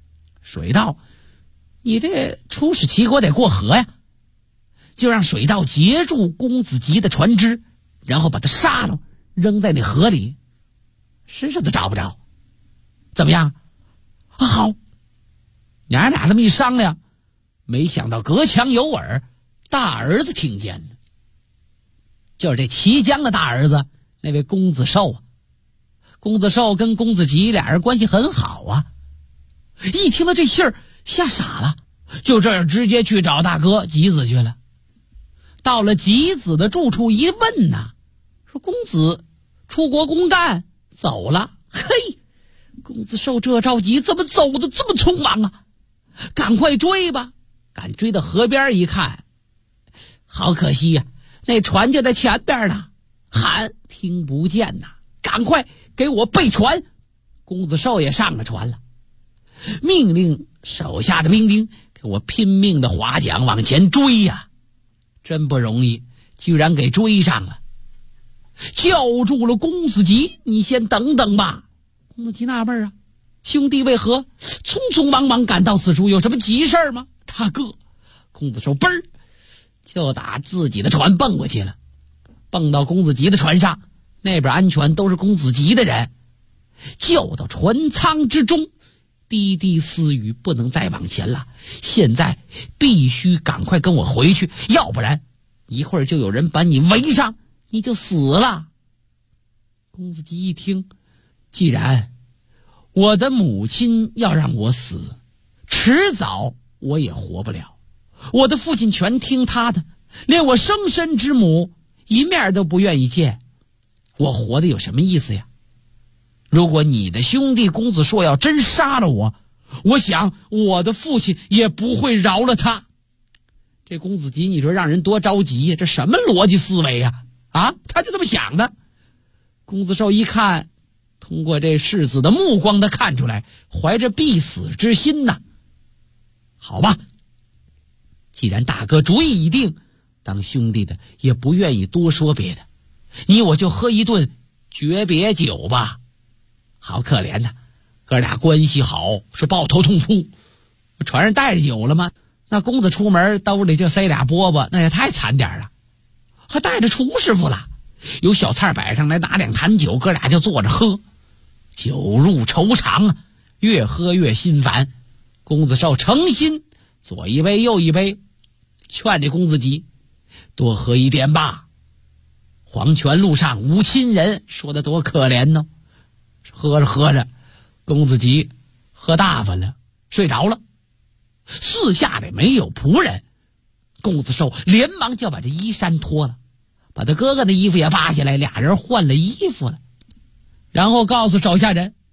你这出使齐国得过河呀，就让水道截住公子吉的船只，然后把他杀了，扔在那河里，身上都找不着。怎么样？好，娘俩这么一商量，没想到隔墙有耳，大儿子听见了，就是这齐姜的大儿子那位公子寿啊。公子寿跟公子吉俩人关系很好啊，一听到这信儿吓傻了，就这样直接去找大哥吉子去了。到了吉子的住处一问呐，说公子出国公干走了。嘿，公子寿这着急，怎么走的这么匆忙啊？赶快追吧！赶追到河边一看，好可惜呀，那船就在前边呢，喊听不见呐，赶快给我备船！公子寿也上了船了，命令手下的兵丁给我拼命的划桨往前追呀。真不容易，居然给追上了，叫住了公子吉，你先等等吧。公子吉纳闷啊，兄弟为何匆匆忙忙赶到此处，有什么急事吗？大哥，公子寿嘣儿就打自己的船蹦过去了，蹦到公子吉的船上，那边安全都是公子吉的人，就到船舱之中，低低私语，不能再往前了，现在必须赶快跟我回去，要不然一会儿就有人把你围上，你就死了。公子吉一听，既然我的母亲要让我死，迟早我也活不了，我的父亲全听他的，连我生身之母一面都不愿意见，我活的有什么意思呀？如果你的兄弟公子硕要真杀了我，我想我的父亲也不会饶了他。这公子吉你说让人多着急呀，这什么逻辑思维呀？啊，他就这么想的。公子寿一看，通过这世子的目光他看出来，怀着必死之心呐。好吧，既然大哥主意已定，当兄弟的也不愿意多说别的，你我就喝一顿诀别酒吧。好可怜呐，哥俩关系好，是抱头痛哭。船上带着酒了吗？那公子出门兜里就塞俩饽饽，那也太惨点了。还带着厨师傅了，有小菜摆上来，拿2坛酒，哥俩就坐着喝。酒入愁肠啊，越喝越心烦。公子寿诚心左一杯右一杯，劝这公子吉多喝一点吧。黄泉路上无亲人，说的多可怜呢。喝着喝着，公子吉喝大发了，睡着了。四下里没有仆人，公子寿连忙就把这衣衫脱了，把他哥哥的衣服也扒下来，俩人换了衣服了，然后告诉手下人，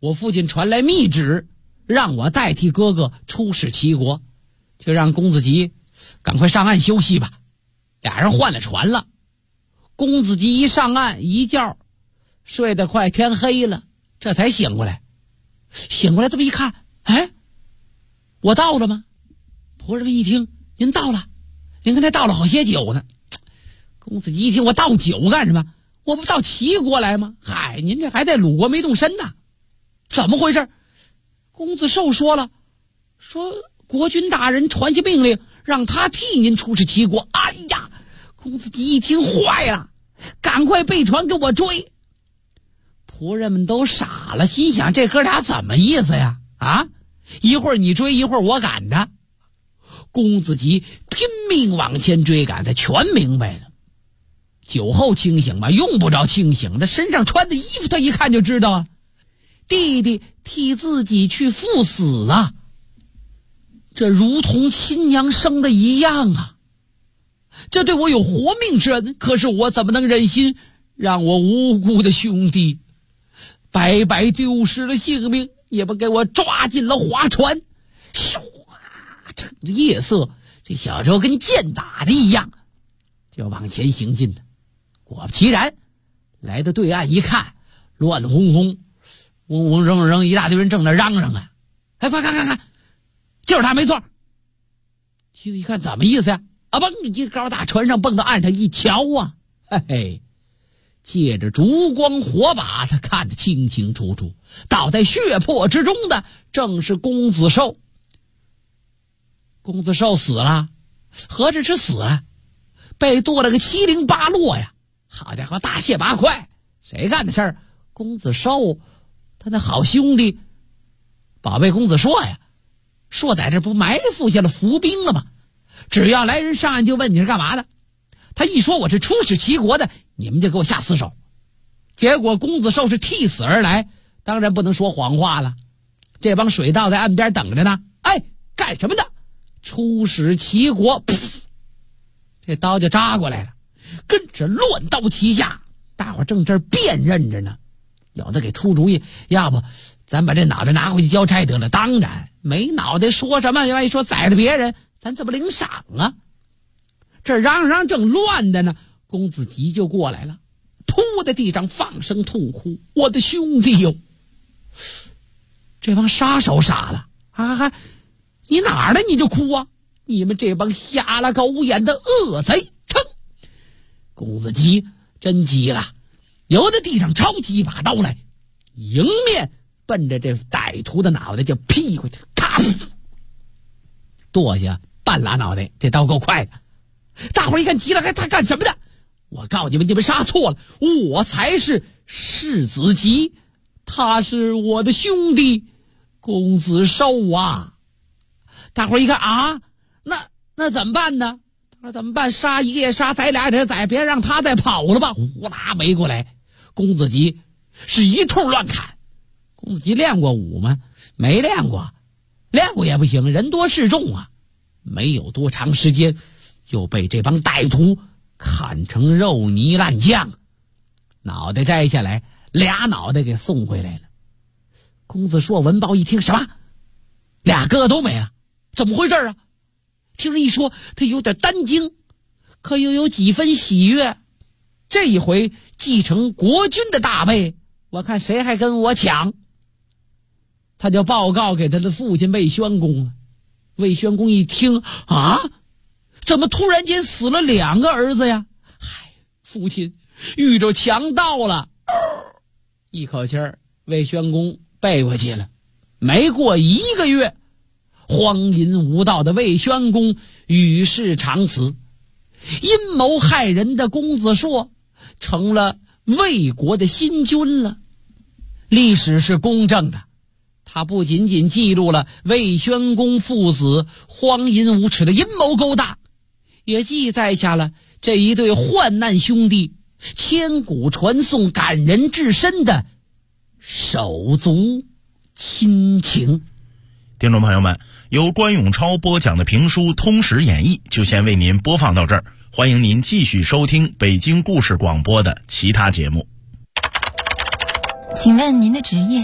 我父亲传来密旨，让我代替哥哥出使齐国，就让公子吉赶快上岸休息吧。俩人换了船了，公子吉一上岸一觉睡得快天黑了，这才醒过来。醒过来这么一看，哎，我到了吗？仆人们一听，您到了，您刚才倒了好些酒呢。公子吉一听，我倒酒干什么？我不到齐国来吗？嗨，您这还在鲁国没动身呢，怎么回事？公子寿说了，说国君大人传下命令，让他替您出使齐国。哎呀，公子吉一听坏了，赶快备船给我追。仆人们都傻了，心想这哥俩怎么意思呀？啊，一会儿你追，一会儿我赶的。公子吉拼命往前追赶，他全明白了。酒后清醒吧，用不着清醒，他身上穿的衣服他一看就知道啊，弟弟替自己去赴死啊，这如同亲娘生的一样啊，这对我有活命之恩，可是我怎么能忍心让我无辜的兄弟白白丢失了性命，也不给我抓进了划船。唰，趁着夜色，这小周跟箭打的一样就往前行进的。果不其然，来到对岸一看，乱哄哄，嗡嗡扔扔，一大堆人正在嚷嚷啊！哎，快看看看，就是他没错。妻子一看怎么意思呀？啊，蹦一高大船上蹦到岸上一瞧啊，嘿嘿，借着烛光火把，他看得清清楚楚，倒在血泊之中的正是公子寿。公子寿死了，何止是死了，被剁了个七零八落呀！好家伙，大卸八块，谁干的事儿？公子寿，他那好兄弟宝贝公子硕呀，硕在这不埋伏下了伏兵了吗？只要来人上岸就问你是干嘛的，他一说我是出使齐国的，你们就给我下死手。结果公子寿是替死而来，当然不能说谎话了。这帮水盗在岸边等着呢，哎，干什么的？出使齐国，这刀就扎过来了，跟着乱刀齐下，大伙正这儿辨认着呢。有的给出主意，要不咱把这脑袋拿回去交差得了。当然没脑袋说什么，万一说宰了别人，咱怎么领赏啊？这嚷嚷正乱的呢，公子吉就过来了，扑在地上放声痛哭：我的兄弟哟！这帮杀手傻了啊！你哪儿的你就哭啊？你们这帮瞎了狗眼的恶贼！噌！公子吉真急了，由得地上抄起一把刀来，迎面奔着这歹徒的脑袋就劈过去，咔！剁下半拉脑袋，这刀够快的。大伙一看急了，他干什么的？我告诉你们，你们杀错了，我才是世子吉，他是我的兄弟公子寿啊！大伙一看啊，那怎么办呢？他说怎么办？杀一个也杀，宰俩也宰，别让他再跑了吧！呼啦围过来，公子吉是一通乱砍。公子吉练过武吗？没练过，练过也不行，人多势众啊。没有多长时间，就被这帮歹徒砍成肉泥烂酱，脑袋摘下来，俩脑袋给送回来了。公子硕闻报一听，什么？俩哥哥都没了？怎么回事啊？听人一说，他有点担惊，可又有几分喜悦。这一回继承国君的大位，我看谁还跟我抢？他就报告给他的父亲魏宣公了。魏宣公一听啊，怎么突然间死了两个儿子呀？嗨，父亲遇着强盗了！一口气儿，魏宣公背过去了。没过1个月，荒淫无道的魏宣公与世长辞，阴谋害人的公子硕成了魏国的新君了。历史是公正的，他不仅仅记录了魏宣公父子荒淫无耻的阴谋勾当，也记载下了这一对患难兄弟千古传颂、感人至深的手足亲情。 听众朋友们，由关永超播讲的评书《通史演义》就先为您播放到这儿，欢迎您继续收听北京故事广播的其他节目。 请问您的职业？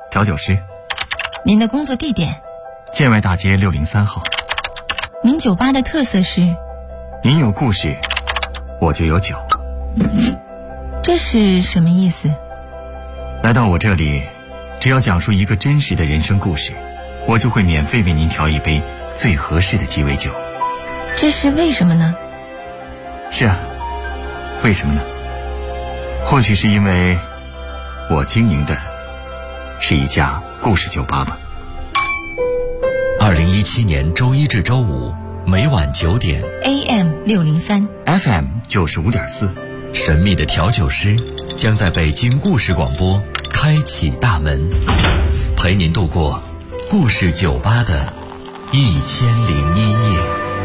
调酒师。 您的工作地点？ 建外大街603号。 您酒吧的特色是？ 您有故事，我就有酒。 这是什么意思？ 来到我这里，只要讲述一个真实的人生故事，我就会免费为您调一杯最合适的鸡尾酒。 这是为什么呢？ 是啊，为什么呢？或许是因为我经营的是一家故事酒吧吧。 2017年周一至周五每晚9点 AM 603 FM 95.4， 神秘的调酒师将在北京故事广播开启大门，陪您度过故事酒吧的1001夜。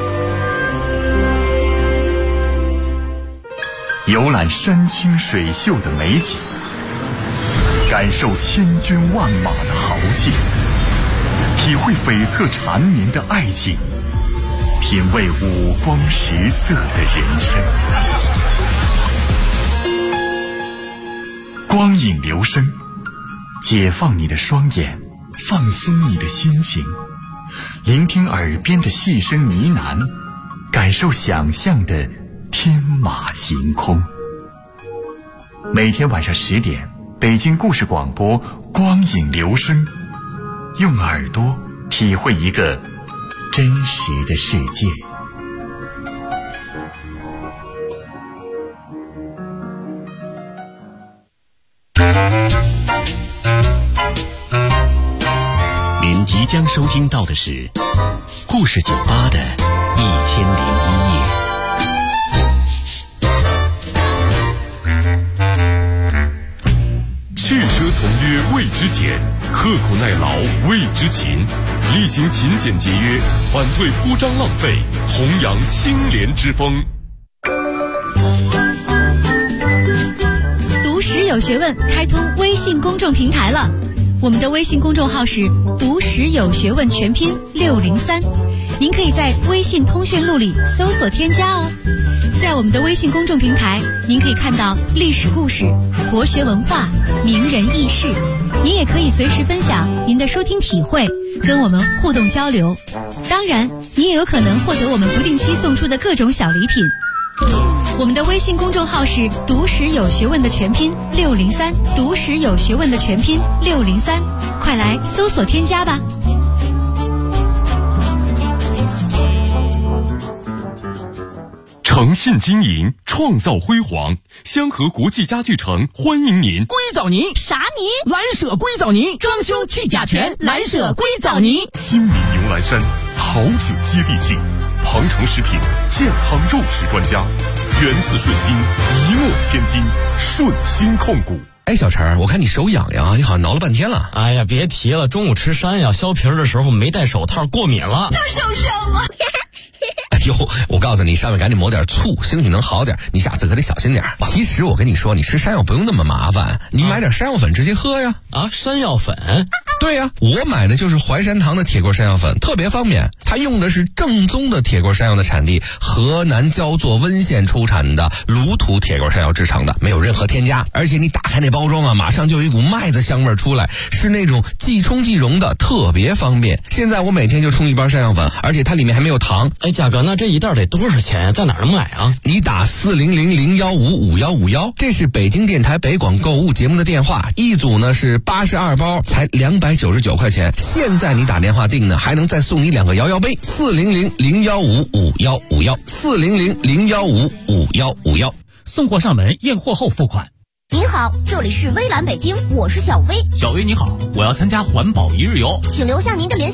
游览山清水秀的美景，感受千军万马的豪劲，体会悱恻缠绵的爱情，品味五光十色的人生。光影留声，解放你的双眼，放松你的心情，聆听耳边的细声呢喃，感受想象的天马行空。每天晚上10点，北京故事广播光影留声，用耳朵体会一个真实的世界。 您即将收听到的是故事酒吧的1001夜。 去奢从约谓之俭，刻苦耐劳谓之勤，厉行勤俭节约，反对铺张浪费，弘扬清廉之风。 读史有学问开通微信公众平台了，我们的微信公众号是读史有学问全拼603，您可以在微信通讯录里搜索添加哦。在我们的微信公众平台，您可以看到历史故事、国学文化、名人轶事，您也可以随时分享您的收听体会，跟我们互动交流。当然，你也有可能获得我们不定期送出的各种小礼品。我们的微信公众号是读史有学问的全拼603，读史有学问的全拼603，快来搜索添加吧。 诚信经营，创造辉煌。香河国际家具城欢迎您。 硅藻泥啥泥？ 蓝舍硅藻泥，装修去甲醛，蓝舍硅藻泥。 新民牛栏山，好酒接地气。庞城食品健康肉食专家，源自顺心，一诺千金，顺心控股。 哎，小陈，我看你手痒痒，你好像挠了半天了。 哎呀，别提了，中午吃山药削皮的时候没戴手套，过敏了。 他受伤了。 哎呦，我告诉你，上面赶紧抹点醋，兴许能好点。你下次可得小心点。其实我跟你说，你吃山药不用那么麻烦，你买点山药粉直接喝呀。 啊，山药粉？ 对呀，我买的就是淮山堂的铁棍山药粉，特别方便。它用的是正宗的铁棍山药的产地河南焦作温县出产的卤土铁棍山药制成的，没有任何添加。而且你打开那包装啊，马上就有一股麦子香味出来，是那种即冲即溶的，特别方便。现在我每天就冲一包山药粉，而且它里面还没有糖。 哎，价格那这一袋得多少钱？在哪儿能买啊？ 你打400-015-5151，这是北京电台北广购物节目的电话，一组呢是82包，才299块钱。现在你打电话订呢，还能再送你2个摇摇杯。400-015-5151，400-015-5151。 送货上门，验货后付款。 您好，这里是微蓝北京，我是小薇。 小薇你好，我要参加环保一日游， 请留下您的联系